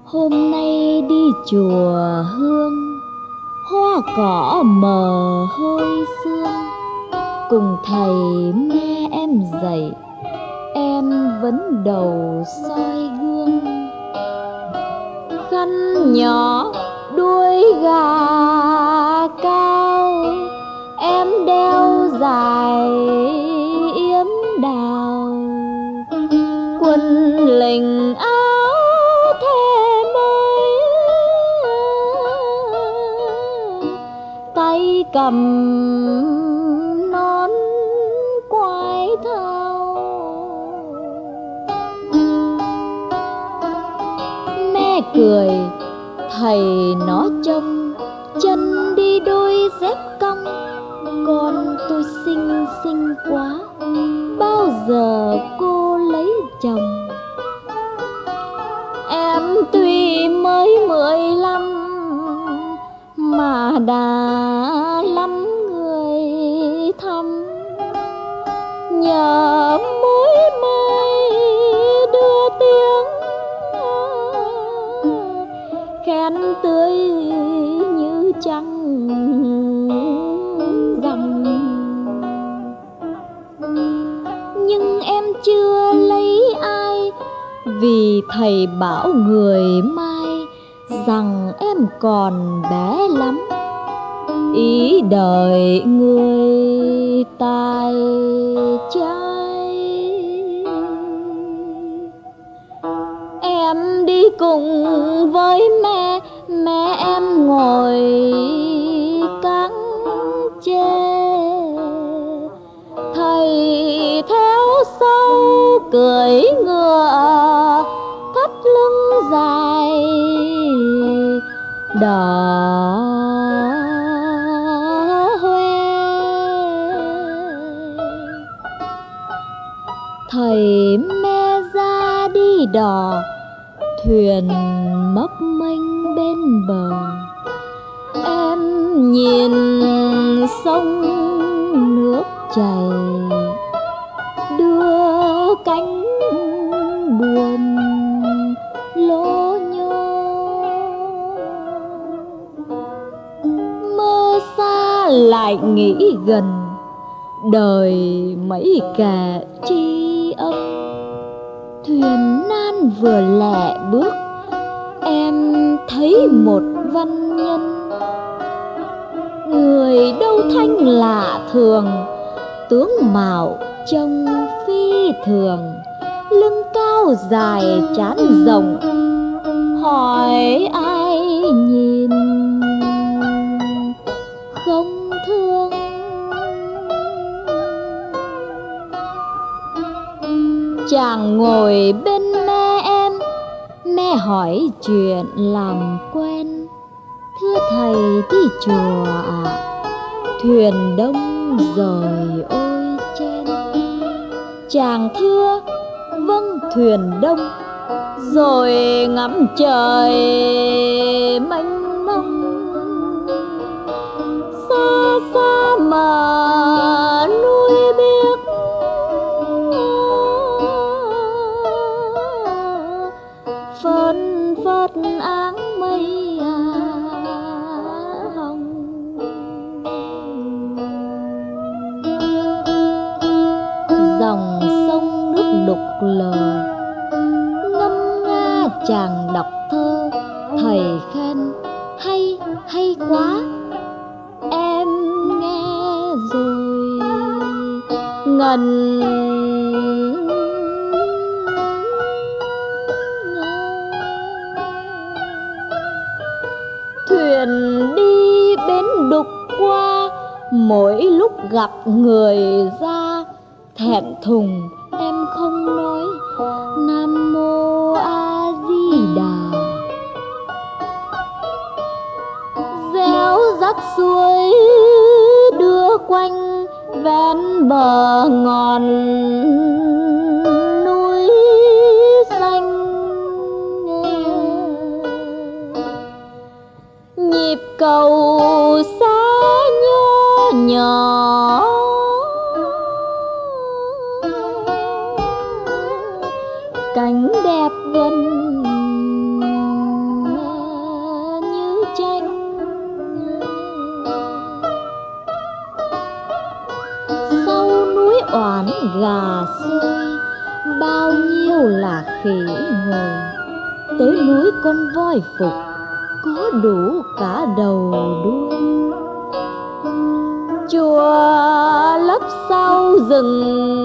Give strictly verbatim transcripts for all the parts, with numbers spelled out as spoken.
Hôm nay đi chùa hương, hoa cỏ mờ hơi sương. Cùng thầy me em dậy, em vẫn đầu soi gương. Khăn nhỏ đuôi gà cao, em đeo dài yếm đào. Quần lình áo thề mới, tay cầm nón quái thao. Mẹ cười, thầy nó trông chân đi đôi dép cong. Con tôi xinh xinh quá, bao giờ cô lấy chồng? Em tuy mới mười lăm mà đã lắm người thăm. Nhờ mối mai đưa tiếng khen tươi như trăng rằm. Nhưng em chưa lấy ai, vì thầy bảo người mai rằng em còn bé lắm, ý đợi người tài trai. Em đi cùng với mẹ, mẹ em ngồi cáng chê. Thầy theo sau cưỡi ngựa thắt lưng dài đỏ hoe. Thầy me ra đi đò, thuyền mấp mênh bên bờ. Em nhìn sông nước chảy, đưa cánh buồm lố nhố. Mơ xa lại nghĩ gần, đời mấy kẻ tri âm. Thuyền nan vừa lẹ bước, em thấy một văn nhân. Người đâu thanh lạ thường, tướng mạo trông phi thường. Lưng cao dài trán rộng, hỏi ai nhìn không thương. Chàng ngồi bên me em, me hỏi chuyện làm quen. Thưa thầy đi chùa ạ, thuyền đông rồi ôi chen. Chàng thưa vâng thuyền đông, rồi ngắm trời mênh mông. Xa xa mà núi biếc, phơn phớt áng mây à hồng. Dòng sông nước đục lờ, ngâm nga chàng đọc thơ. Thầy khen hay hay quá, em nghe rồi ngần thuyền đi bến đục qua. Mỗi lúc gặp người ra, thẹn thùng em không nói Nam Mô A Di Đà. Réo rắt suối đưa quanh ven bờ ngọn núi xanh. Nhịp cầu xa nhỏ nhỏ, cảnh đẹp gần gà xôi, bao nhiêu là khỉ ngồi. Tới núi con voi phục, có đủ cả đầu đuôi. Chùa lấp sau rừng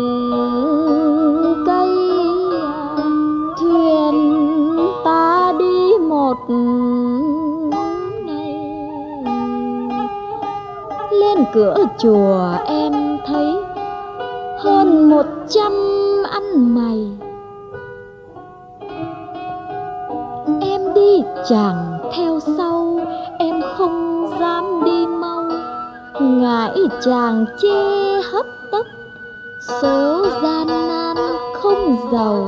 cây, thuyền ta đi một ngày. Lên cửa chùa em thấy hơn một trăm ăn mày. Em đi chàng theo sau, em không dám đi mau, ngại chàng chê hấp tấp, số gian nan không giàu.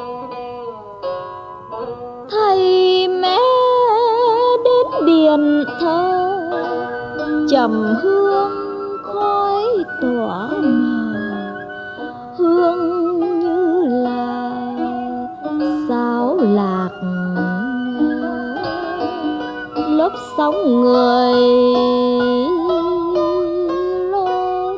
Thầy mẹ đến điện thờ, trầm hương khói tỏa mờ, hương như là sáo lạc lớp sóng người lôi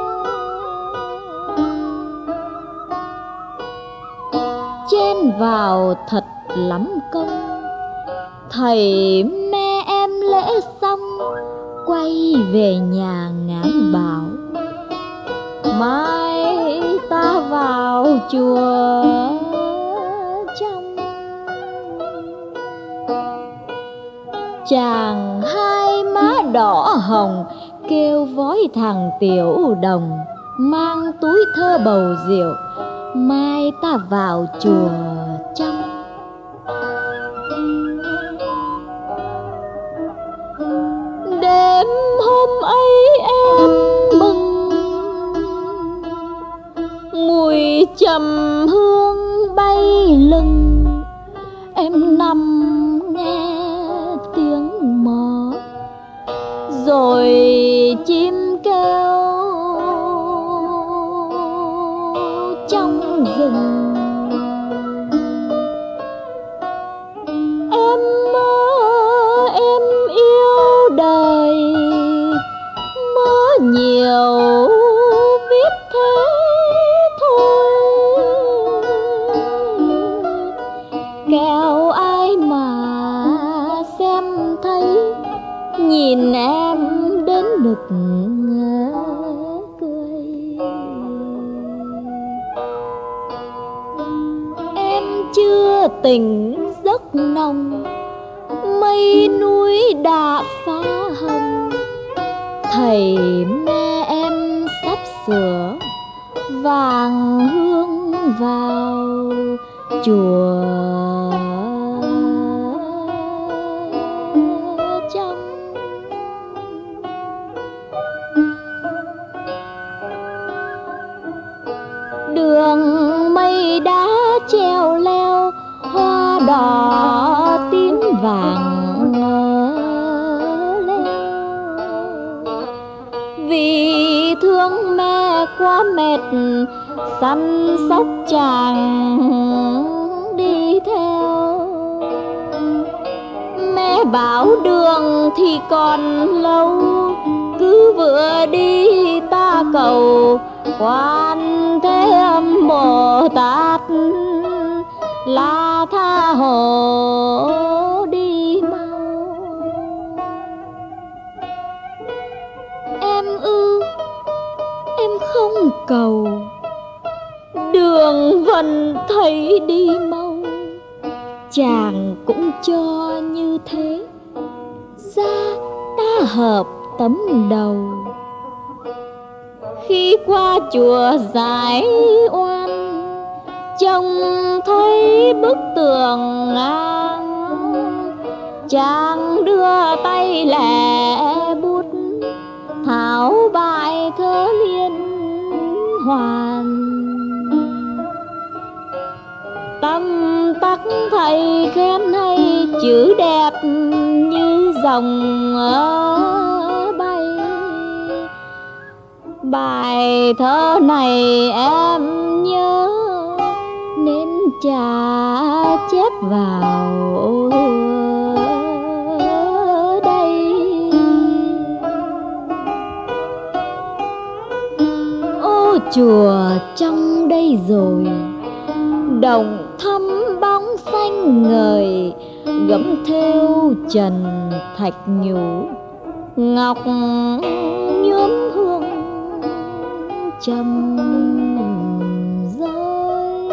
chen vào thật lắm công. Thầy mẹ em lễ xong quay về nhà ngán bảo, mai ta vào chùa trong. Chàng hai má đỏ hồng kêu vói thằng tiểu đồng, mang túi thơ bầu rượu, mai ta vào chùa trong. Đêm hôm ấy em mừng, mùi trầm hương bay lừng. Em nằm nghe tiếng mò, rồi chim kêu trong rừng. Em mơ em yêu đời, mơ nhiều biết thế thôi. Kẻo ai mà xem thấy, nhìn em đến nực cười. Em chưa tỉnh giấc nồng, mây núi đã phá hồng. Thầy mẹ em sắp sửa vàng hương vào chùa trong. Đường mây đá treo leo, hoa đỏ tím vàng leo. Vì thương mẹ quá mệt, săn sóc chàng đi theo. Mẹ bảo đường thì còn lâu, cứ vừa đi ta cầu Quan Thế Âm Bồ Tát là tha hồ đi mau. Em ư, em không cầu, đường vẫn thấy đi mau. Chàng cũng cho như thế, ra ta hợp tấm đầu. Khi qua chùa Giải Oan, trông thấy bức tường ngang. Chàng đưa tay lẻ bút, tháo bài thơ liên hoàn. Tâm tắc thầy khen hay, chữ đẹp như dòng bay. Bài thơ này em nhớ, nên trả chép vào đây. Ô chùa trong đây rồi, đồng thắm bóng xanh ngời, gấm thêu trần thạch nhũ, ngọc nhuốm hương trầm rơi.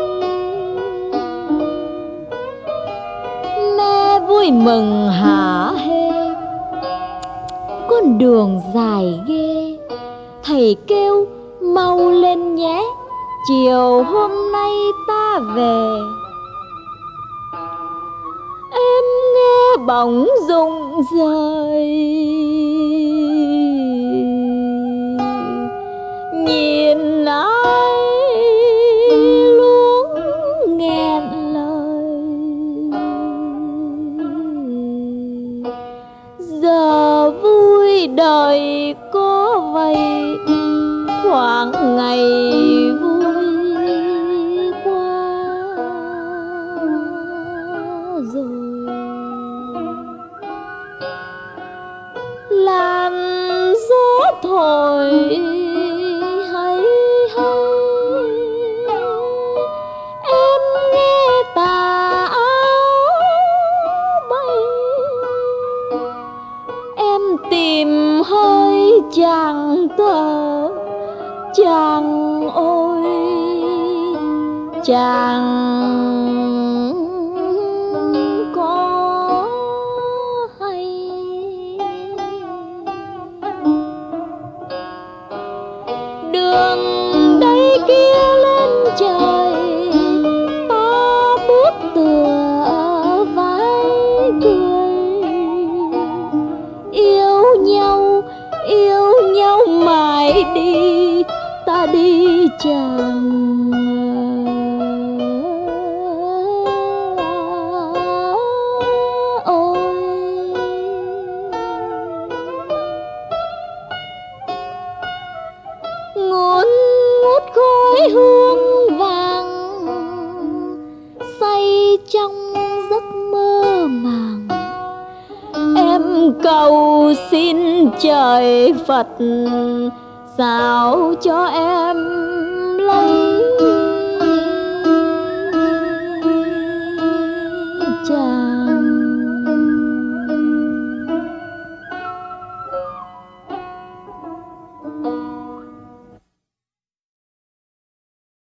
Mẹ vui mừng hả hê, con đường dài ghê, thầy kêu mau lên nhé, chiều hôm nay ta về. Em nghe bỗng rụng rời, nhìn ai luống nghẹn lời. Giờ vui đời có vậy, thoáng ngày vui qua rồi. Làn gió thổi hay hay, em nghe tà áo bay. Em tìm hơi chàng tơ, chàng ôi chàng có hay. Đường đây kia lên trời, ta bước tựa vai cười. Yêu nhau, yêu nhau mãi đi, ta đi chàng ôi. Ngút ngút khói hương vàng, say trong giấc mơ màng. Em cầu xin trời Phật, sao cho em lấy